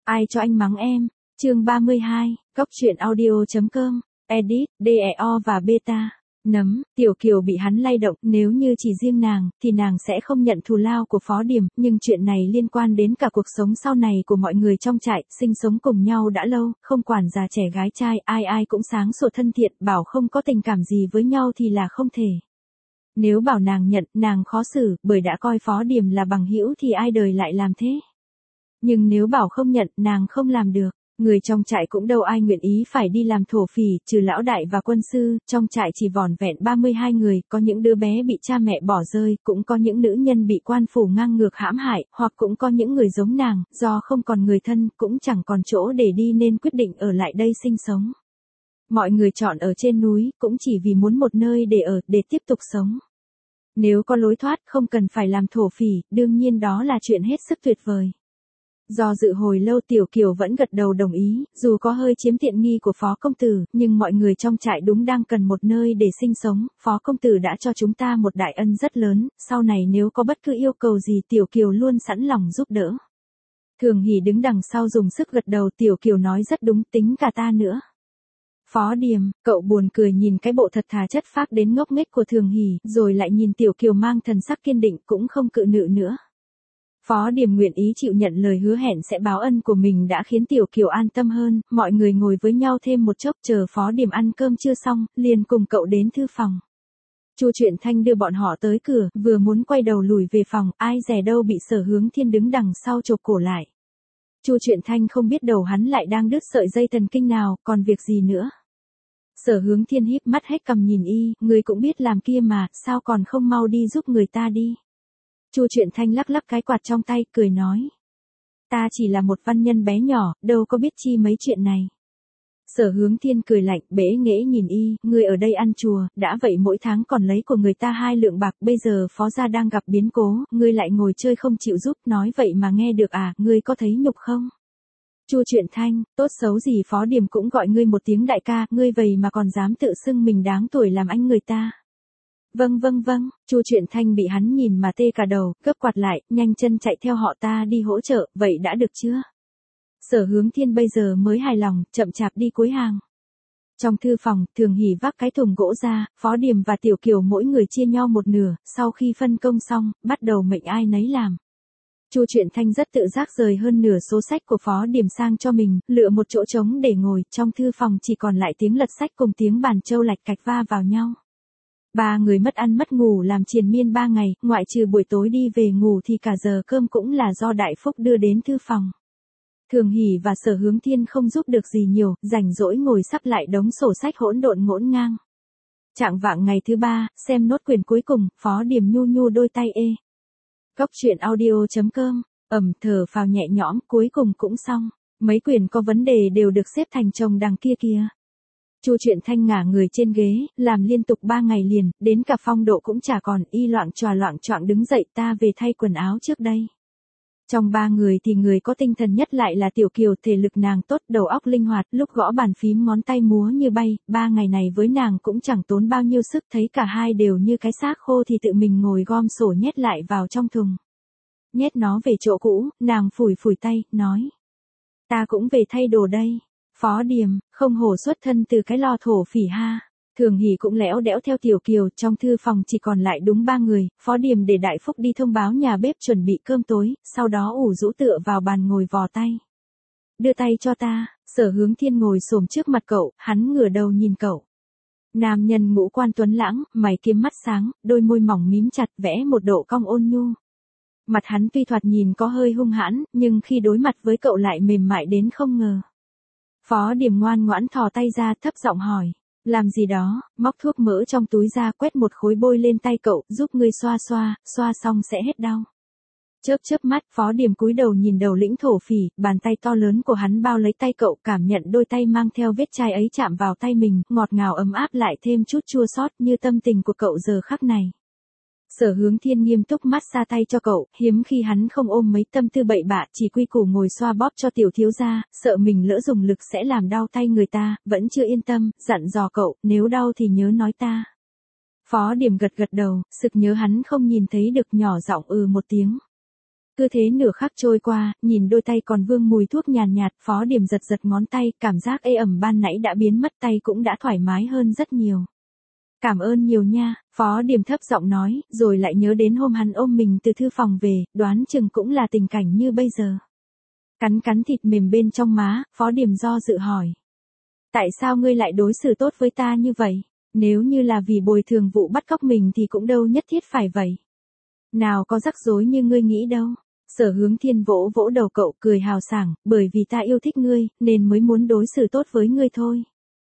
Ai cho anh mắng em? Chương 32, Cóc truyện audio.com, edit, DEO và beta. Nấm, Tiểu Kiều bị hắn lay động, nếu như chỉ riêng nàng, thì nàng sẽ không nhận thù lao của Phó Điềm, nhưng chuyện này liên quan đến cả cuộc sống sau này của mọi người trong trại, sinh sống cùng nhau đã lâu, không quản già trẻ gái trai, ai ai cũng sáng sủa thân thiện, bảo không có tình cảm gì với nhau thì là không thể. Nếu bảo nàng nhận, nàng khó xử, bởi đã coi Phó Điềm là bằng hữu thì ai đời lại làm thế. Nhưng nếu bảo không nhận, nàng không làm được. Người trong trại cũng đâu ai nguyện ý phải đi làm thổ phỉ, trừ lão đại và quân sư, trong trại chỉ vỏn vẹn 32 người, có những đứa bé bị cha mẹ bỏ rơi, cũng có những nữ nhân bị quan phủ ngang ngược hãm hại, hoặc cũng có những người giống nàng, do không còn người thân, cũng chẳng còn chỗ để đi nên quyết định ở lại đây sinh sống. Mọi người chọn ở trên núi, cũng chỉ vì muốn một nơi để ở, để tiếp tục sống. Nếu có lối thoát, không cần phải làm thổ phỉ, đương nhiên đó là chuyện hết sức tuyệt vời. Do dự hồi lâu Tiểu Kiều vẫn gật đầu đồng ý, dù có hơi chiếm tiện nghi của Phó Công Tử, nhưng mọi người trong trại đúng đang cần một nơi để sinh sống, Phó Công Tử đã cho chúng ta một đại ân rất lớn, sau này nếu có bất cứ yêu cầu gì Tiểu Kiều luôn sẵn lòng giúp đỡ. Thường Hỷ đứng đằng sau dùng sức gật đầu, Tiểu Kiều nói rất đúng, tính cả ta nữa. Phó Điềm, cậu buồn cười nhìn cái bộ thật thà chất phác đến ngốc nghếch của Thường Hỷ, rồi lại nhìn Tiểu Kiều mang thần sắc kiên định cũng không cự nữ nữa. Phó Điềm nguyện ý chịu nhận lời hứa hẹn sẽ báo ân của mình đã khiến Tiểu Kiều an tâm hơn, mọi người ngồi với nhau thêm một chốc chờ Phó Điềm ăn cơm chưa xong, liền cùng cậu đến thư phòng. Chu Truyện Thanh đưa bọn họ tới cửa, vừa muốn quay đầu lùi về phòng, ai dè đâu bị Sở Hướng Thiên đứng đằng sau chộp cổ lại. Chu Truyện Thanh không biết đầu hắn lại đang đứt sợi dây thần kinh nào, còn việc gì nữa. Sở Hướng Thiên híp mắt hết cằm nhìn y, người cũng biết làm kia mà, sao còn không mau đi giúp người ta đi. Chu Truyện Thanh lắc lắc cái quạt trong tay, cười nói. Ta chỉ là một văn nhân bé nhỏ, đâu có biết chi mấy chuyện này. Sở Hướng Thiên cười lạnh, bẽ nghễ nhìn y, ngươi ở đây ăn chùa, đã vậy mỗi tháng còn lấy của người ta 2 lượng bạc, bây giờ Phó gia đang gặp biến cố, ngươi lại ngồi chơi không chịu giúp, nói vậy mà nghe được à, ngươi có thấy nhục không? Chu Truyện Thanh, tốt xấu gì Phó Điềm cũng gọi ngươi một tiếng đại ca, ngươi vậy mà còn dám tự xưng mình đáng tuổi làm anh người ta. Vâng, Chu Truyện Thanh bị hắn nhìn mà tê cả đầu, gấp quạt lại, nhanh chân chạy theo họ ta đi hỗ trợ, vậy đã được chưa? Sở Hướng Thiên bây giờ mới hài lòng, chậm chạp đi cuối hàng. Trong thư phòng, Thường Hỷ vác cái thùng gỗ ra, Phó Điềm và Tiểu Kiều mỗi người chia nhau một nửa, sau khi phân công xong, bắt đầu mệnh ai nấy làm. Chu Truyện Thanh rất tự giác rời hơn nửa số sách của Phó Điềm sang cho mình, lựa một chỗ trống để ngồi, trong thư phòng chỉ còn lại tiếng lật sách cùng tiếng bàn trâu lạch cạch va vào nhau. 3 người mất ăn mất ngủ làm triền miên 3 ngày, ngoại trừ buổi tối đi về ngủ thì cả giờ cơm cũng là do Đại Phúc đưa đến thư phòng. Thường Hỷ và Sở Hướng Thiên không giúp được gì nhiều, rảnh rỗi ngồi sắp lại đống sổ sách hỗn độn ngổn ngang. Chạng vạng ngày thứ 3, xem nốt quyển cuối cùng, Phó Điềm nhu nhu đôi tay ê. Cóc truyện audio.com, thở phào nhẹ nhõm, cuối cùng cũng xong. Mấy quyển có vấn đề đều được xếp thành chồng đằng kia kìa. Chu Truyện Thanh ngả người trên ghế, làm liên tục 3 ngày liền, đến cả phong độ cũng chả còn, y loạng choạng đứng dậy, ta về thay quần áo trước đây. Trong 3 người thì người có tinh thần nhất lại là Tiểu Kiều, thể lực nàng tốt, đầu óc linh hoạt, lúc gõ bàn phím ngón tay múa như bay, 3 ngày này với nàng cũng chẳng tốn bao nhiêu sức, thấy cả hai đều như cái xác khô thì tự mình ngồi gom sổ nhét lại vào trong thùng. Nhét nó về chỗ cũ, nàng phủi tay, nói. Ta cũng về thay đồ đây. Phó Điềm, không hổ xuất thân từ cái lò thổ phỉ ha. Thường Hỷ cũng lẽo đẽo theo Tiểu Kiều, trong thư phòng chỉ còn lại đúng 3 người, Phó Điềm để Đại Phúc đi thông báo nhà bếp chuẩn bị cơm tối, sau đó ủ rũ tựa vào bàn ngồi vò tay. Đưa tay cho ta, Sở Hướng Thiên ngồi xổm trước mặt cậu, hắn ngửa đầu nhìn cậu. Nam nhân ngũ quan tuấn lãng, mày kiếm mắt sáng, đôi môi mỏng mím chặt vẽ một độ cong ôn nhu. Mặt hắn tuy thoạt nhìn có hơi hung hãn, nhưng khi đối mặt với cậu lại mềm mại đến không ngờ. Phó Điềm ngoan ngoãn thò tay ra thấp giọng hỏi. Làm gì đó, móc thuốc mỡ trong túi ra quét một khối bôi lên tay cậu, giúp ngươi xoa xong sẽ hết đau. Chớp mắt, Phó Điềm cúi đầu nhìn đầu lĩnh thổ phỉ, bàn tay to lớn của hắn bao lấy tay cậu, cảm nhận đôi tay mang theo vết chai ấy chạm vào tay mình, ngọt ngào ấm áp lại thêm chút chua xót như tâm tình của cậu giờ khắc này. Sở Hướng Thiên nghiêm túc mát xa tay cho cậu, hiếm khi hắn không ôm mấy tâm tư bậy bạ, chỉ quy củ ngồi xoa bóp cho Tiểu thiếu gia, sợ mình lỡ dùng lực sẽ làm đau tay người ta, vẫn chưa yên tâm, dặn dò cậu, nếu đau thì nhớ nói ta. Phó Điềm gật đầu, sực nhớ hắn không nhìn thấy được, nhỏ giọng một tiếng. Cứ thế nửa khắc trôi qua, nhìn đôi tay còn vương mùi thuốc nhàn nhạt, Phó Điểm giật giật ngón tay, cảm giác ê ẩm ban nãy đã biến mất, tay cũng đã thoải mái hơn rất nhiều. Cảm ơn nhiều nha, Phó Điểm thấp giọng nói, rồi lại nhớ đến hôm hắn ôm mình từ thư phòng về, đoán chừng cũng là tình cảnh như bây giờ. Cắn cắn thịt mềm bên trong má, Phó Điểm do dự hỏi. Tại sao ngươi lại đối xử tốt với ta như vậy? Nếu như là vì bồi thường vụ bắt cóc mình thì cũng đâu nhất thiết phải vậy. Nào có rắc rối như ngươi nghĩ đâu. Sở Hướng Thiên vỗ vỗ đầu cậu cười hào sảng, bởi vì ta yêu thích ngươi, nên mới muốn đối xử tốt với ngươi thôi.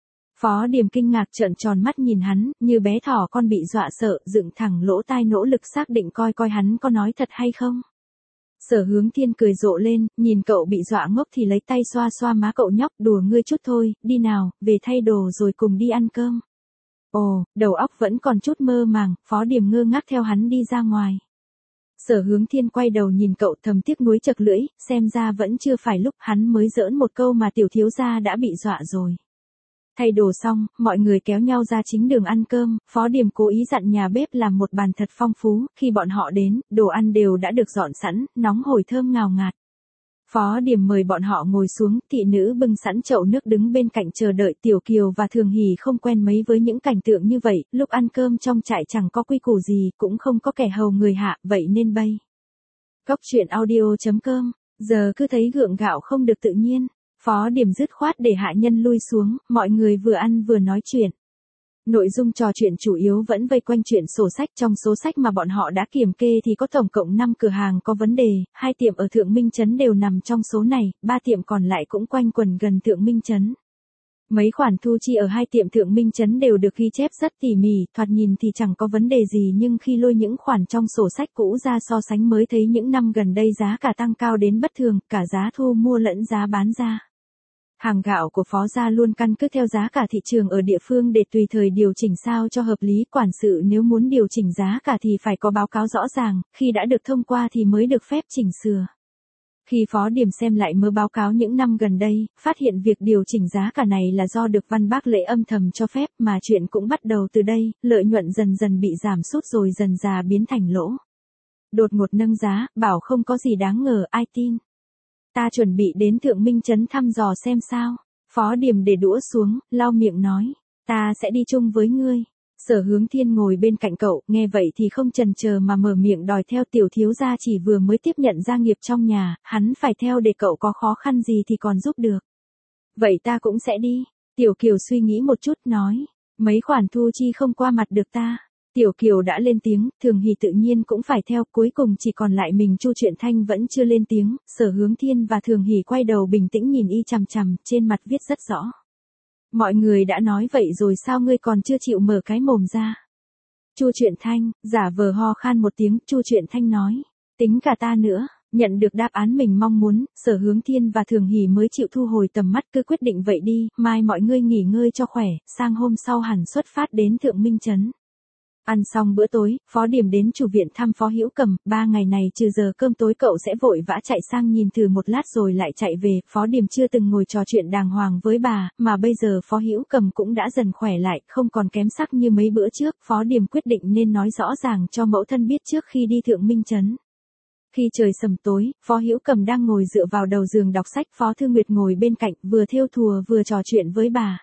Phó Điểm kinh ngạc trợn tròn mắt nhìn hắn, như bé thỏ con bị dọa sợ, dựng thẳng lỗ tai nỗ lực xác định coi coi hắn có nói thật hay không. Sở Hướng Thiên cười rộ lên, nhìn cậu bị dọa ngốc thì lấy tay xoa xoa má cậu nhóc, đùa ngươi chút thôi, đi nào, về thay đồ rồi cùng đi ăn cơm. Ồ, đầu óc vẫn còn chút mơ màng, Phó Điểm ngơ ngác theo hắn đi ra ngoài. Sở Hướng Thiên quay đầu nhìn cậu thầm tiếc nuối chật lưỡi, xem ra vẫn chưa phải lúc hắn mới giỡn một câu mà tiểu thiếu gia đã bị dọa rồi. Thay đồ xong, mọi người kéo nhau ra chính đường ăn cơm, Phó Điểm cố ý dặn nhà bếp làm một bàn thật phong phú, khi bọn họ đến, đồ ăn đều đã được dọn sẵn, nóng hổi thơm ngào ngạt. Phó Điểm mời bọn họ ngồi xuống, thị nữ bưng sẵn chậu nước đứng bên cạnh chờ đợi. Tiểu Kiều và Thường Hỷ không quen mấy với những cảnh tượng như vậy, lúc ăn cơm trong trại chẳng có quy củ gì, cũng không có kẻ hầu người hạ, vậy nên bây. Cóc truyện audio.com, giờ cứ thấy gượng gạo không được tự nhiên. Phó Điểm dứt khoát để hạ nhân lui xuống, mọi người vừa ăn vừa nói chuyện. Nội dung trò chuyện chủ yếu vẫn vây quanh chuyện sổ sách, trong số sách mà bọn họ đã kiểm kê thì có tổng cộng 5 cửa hàng có vấn đề, 2 tiệm ở Thượng Minh Trấn đều nằm trong số này, 3 tiệm còn lại cũng quanh quẩn gần Thượng Minh Trấn. Mấy khoản thu chi ở 2 tiệm Thượng Minh Trấn đều được ghi chép rất tỉ mỉ, thoạt nhìn thì chẳng có vấn đề gì nhưng khi lôi những khoản trong sổ sách cũ ra so sánh mới thấy những năm gần đây giá cả tăng cao đến bất thường, cả giá thu mua lẫn giá bán ra. Hàng gạo của Phó gia luôn căn cứ theo giá cả thị trường ở địa phương để tùy thời điều chỉnh sao cho hợp lý. Quản sự nếu muốn điều chỉnh giá cả thì phải có báo cáo rõ ràng, khi đã được thông qua thì mới được phép chỉnh sửa. Khi Phó Điểm xem lại mớ báo cáo những năm gần đây, phát hiện việc điều chỉnh giá cả này là do được Văn Bác Lễ âm thầm cho phép, mà chuyện cũng bắt đầu từ đây, lợi nhuận dần dần bị giảm sút rồi dần dà biến thành lỗ. Đột ngột nâng giá, bảo không có gì đáng ngờ, ai tin. Ta chuẩn bị đến Thượng Minh Trấn thăm dò xem sao. Phó Điểm để đũa xuống, lau miệng nói. Ta sẽ đi chung với ngươi. Sở Hướng Thiên ngồi bên cạnh cậu, nghe vậy thì không chần chờ mà mở miệng đòi theo. Tiểu thiếu gia chỉ vừa mới tiếp nhận gia nghiệp trong nhà, hắn phải theo để cậu có khó khăn gì thì còn giúp được. Vậy ta cũng sẽ đi. Tiểu Kiều suy nghĩ một chút nói. Mấy khoản thu chi không qua mặt được ta. Tiểu Kiều đã lên tiếng, Thường Hỷ tự nhiên cũng phải theo, cuối cùng chỉ còn lại mình Chu Truyện Thanh vẫn chưa lên tiếng. Sở Hướng Thiên và Thường Hỷ quay đầu bình tĩnh nhìn y chằm chằm, trên mặt viết rất rõ. Mọi người đã nói vậy rồi sao ngươi còn chưa chịu mở cái mồm ra? Chu Truyện Thanh, giả vờ ho khan một tiếng, Chu Truyện Thanh nói, tính cả ta nữa. Nhận được đáp án mình mong muốn, Sở Hướng Thiên và Thường Hỷ mới chịu thu hồi tầm mắt, cứ quyết định vậy đi, mai mọi ngươi nghỉ ngơi cho khỏe, sang hôm sau hẳn xuất phát đến Thượng Minh Trấn. Ăn xong bữa tối, Phó Điểm đến chủ viện thăm Phó Hữu Cầm, 3 ngày này trừ giờ cơm tối cậu sẽ vội vã chạy sang nhìn thử một lát rồi lại chạy về. Phó Điểm chưa từng ngồi trò chuyện đàng hoàng với bà, mà bây giờ Phó Hữu Cầm cũng đã dần khỏe lại, không còn kém sắc như mấy bữa trước. Phó Điểm quyết định nên nói rõ ràng cho mẫu thân biết trước khi đi Thượng Minh Trấn. Khi trời sầm tối, Phó Hữu Cầm đang ngồi dựa vào đầu giường đọc sách, Phó Thư Nguyệt ngồi bên cạnh, vừa thêu thùa vừa trò chuyện với bà.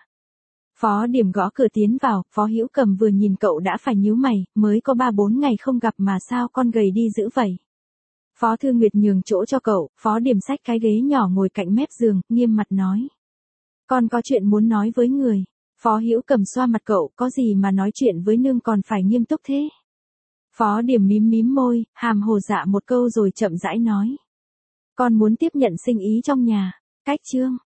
Phó Điểm gõ cửa tiến vào, Phó Hữu Cầm vừa nhìn cậu đã phải nhíu mày, mới có 3-4 ngày không gặp mà sao con gầy đi dữ vậy. Phó Thư Nguyệt nhường chỗ cho cậu, Phó Điểm xách cái ghế nhỏ ngồi cạnh mép giường, nghiêm mặt nói. Con có chuyện muốn nói với người. Phó Hữu Cầm xoa mặt cậu, có gì mà nói chuyện với nương còn phải nghiêm túc thế. Phó Điểm mím mím môi, hàm hồ dạ một câu rồi chậm rãi nói. Con muốn tiếp nhận sinh ý trong nhà. Cách chương.